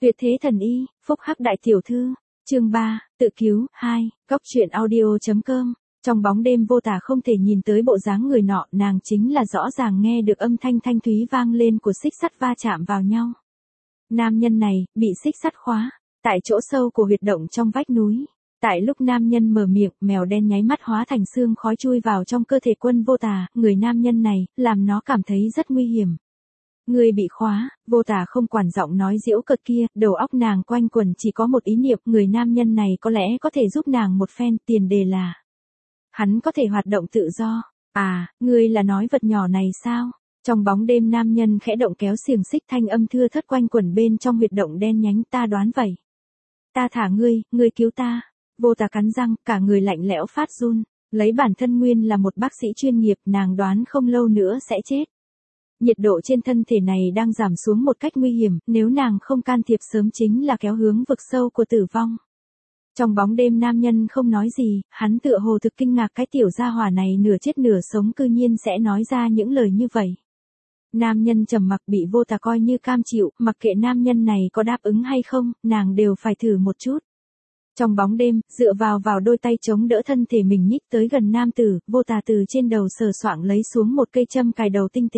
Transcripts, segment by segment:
Tuyệt thế thần y, phúc hắc đại tiểu thư. Chương 3, tự cứu 2, góc truyện audio.com. Trong bóng đêm Vô Tà không thể nhìn tới bộ dáng người nọ, nàng chính là rõ ràng nghe được âm thanh thanh thúy vang lên của xích sắt va chạm vào nhau. Nam nhân này bị xích sắt khóa tại chỗ sâu của huyệt động trong vách núi. Tại lúc nam nhân mở miệng, mèo đen nháy mắt hóa thành xương khói chui vào trong cơ thể Quân Vô Tà, người nam nhân này làm nó cảm thấy rất nguy hiểm. Người bị khóa, Vô Tà không quản giọng nói giễu cợt kia, đầu óc nàng quanh quẩn chỉ có một ý niệm, người nam nhân này có lẽ có thể giúp nàng một phen, tiền đề là hắn có thể hoạt động tự do. À, ngươi là nói vật nhỏ này sao? Trong bóng đêm nam nhân khẽ động kéo xiềng xích, thanh âm thưa thớt quanh quẩn bên trong huyệt động đen nhánh, ta đoán vậy. Ta thả ngươi cứu ta. Vô Tà cắn răng, cả người lạnh lẽo phát run, lấy bản thân nguyên là một bác sĩ chuyên nghiệp, nàng đoán không lâu nữa sẽ chết. Nhiệt độ trên thân thể này đang giảm xuống một cách nguy hiểm, nếu nàng không can thiệp sớm chính là kéo hướng vực sâu của tử vong. Trong bóng đêm nam nhân không nói gì, hắn tựa hồ thực kinh ngạc cái tiểu gia hỏa này nửa chết nửa sống cư nhiên sẽ nói ra những lời như vậy. Nam nhân trầm mặc, bị Vô Tà coi như cam chịu, mặc kệ nam nhân này có đáp ứng hay không, nàng đều phải thử một chút. Trong bóng đêm, dựa vào đôi tay chống đỡ thân thể mình nhích tới gần nam tử, Vô Tà từ trên đầu sờ soạng lấy xuống một cây châm cài đầu tinh tế.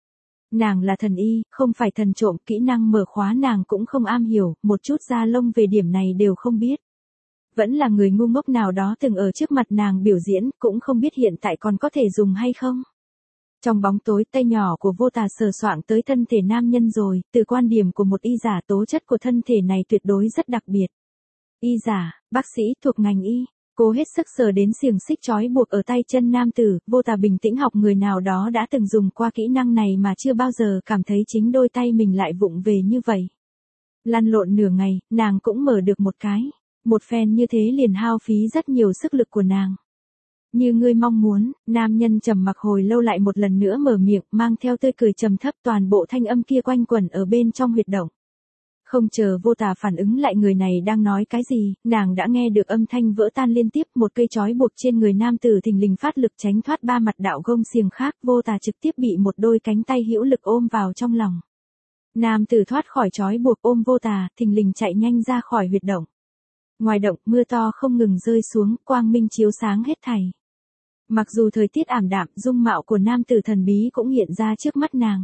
Nàng là thần y, không phải thần trộm, kỹ năng mở khóa nàng cũng không am hiểu, một chút da lông về điểm này đều không biết. Vẫn là người ngu ngốc nào đó từng ở trước mặt nàng biểu diễn, cũng không biết hiện tại còn có thể dùng hay không. Trong bóng tối, tay nhỏ của Vô Tà sờ soạng tới thân thể nam nhân rồi, từ quan điểm của một y giả, tố chất của thân thể này tuyệt đối rất đặc biệt. Y giả, bác sĩ thuộc ngành y, cố hết sức sờ đến xiềng xích trói buộc ở tay chân nam tử, Vô Tà bình tĩnh học người nào đó đã từng dùng qua kỹ năng này mà chưa bao giờ cảm thấy chính đôi tay mình lại vụng về như vậy. Lăn lộn nửa ngày, nàng cũng mở được một cái. Một phen như thế liền hao phí rất nhiều sức lực của nàng. Như ngươi mong muốn, nam nhân trầm mặc hồi lâu lại một lần nữa mở miệng, mang theo tươi cười trầm thấp, toàn bộ thanh âm kia quanh quẩn ở bên trong huyệt động. Không chờ Vô Tà phản ứng lại người này đang nói cái gì, nàng đã nghe được âm thanh vỡ tan liên tiếp, một cây trói buộc trên người nam tử thình lình phát lực tránh thoát ba mặt đạo gông xiềng khác, Vô Tà trực tiếp bị một đôi cánh tay hữu lực ôm vào trong lòng. Nam tử thoát khỏi trói buộc ôm Vô Tà, thình lình chạy nhanh ra khỏi huyệt động. Ngoài động, mưa to không ngừng rơi xuống, quang minh chiếu sáng hết thảy. Mặc dù thời tiết ảm đạm, dung mạo của nam tử thần bí cũng hiện ra trước mắt nàng.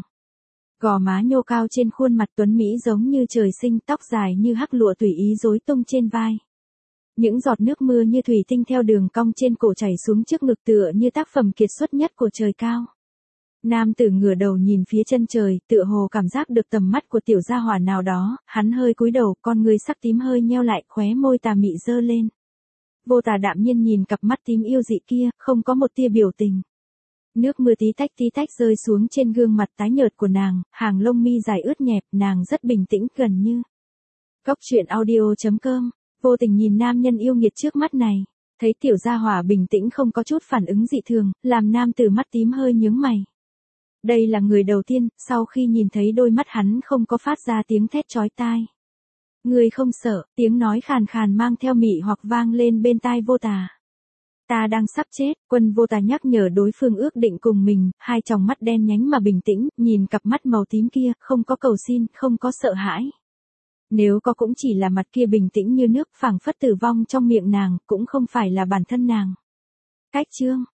Gò má nhô cao trên khuôn mặt tuấn mỹ giống như trời sinh, tóc dài như hắc lụa tùy ý rối tung trên vai. Những giọt nước mưa như thủy tinh theo đường cong trên cổ chảy xuống trước ngực, tựa như tác phẩm kiệt xuất nhất của trời cao. Nam tử ngửa đầu nhìn phía chân trời, tựa hồ cảm giác được tầm mắt của tiểu gia hỏa nào đó, hắn hơi cúi đầu, con ngươi sắc tím hơi nheo lại, khóe môi tà mị dơ lên. Vô Tà đạm nhiên nhìn cặp mắt tím yêu dị kia, không có một tia biểu tình. Nước mưa tí tách rơi xuống trên gương mặt tái nhợt của nàng, hàng lông mi dài ướt nhẹp, nàng rất bình tĩnh, gần như. Góc truyện audio.com, vô tình nhìn nam nhân yêu nghiệt trước mắt này, thấy tiểu gia hỏa bình tĩnh không có chút phản ứng dị thường, làm nam tử mắt tím hơi nhướng mày. Đây là người đầu tiên, sau khi nhìn thấy đôi mắt hắn không có phát ra tiếng thét chói tai. Người không sợ, tiếng nói khàn khàn mang theo mị hoặc vang lên bên tai Vô Tà. Ta đang sắp chết, Quân Vô Tà nhắc nhở đối phương ước định cùng mình, hai tròng mắt đen nhánh mà bình tĩnh, nhìn cặp mắt màu tím kia, không có cầu xin, không có sợ hãi. Nếu có cũng chỉ là mặt kia bình tĩnh như nước, phảng phất tử vong trong miệng nàng, cũng không phải là bản thân nàng. Cách chương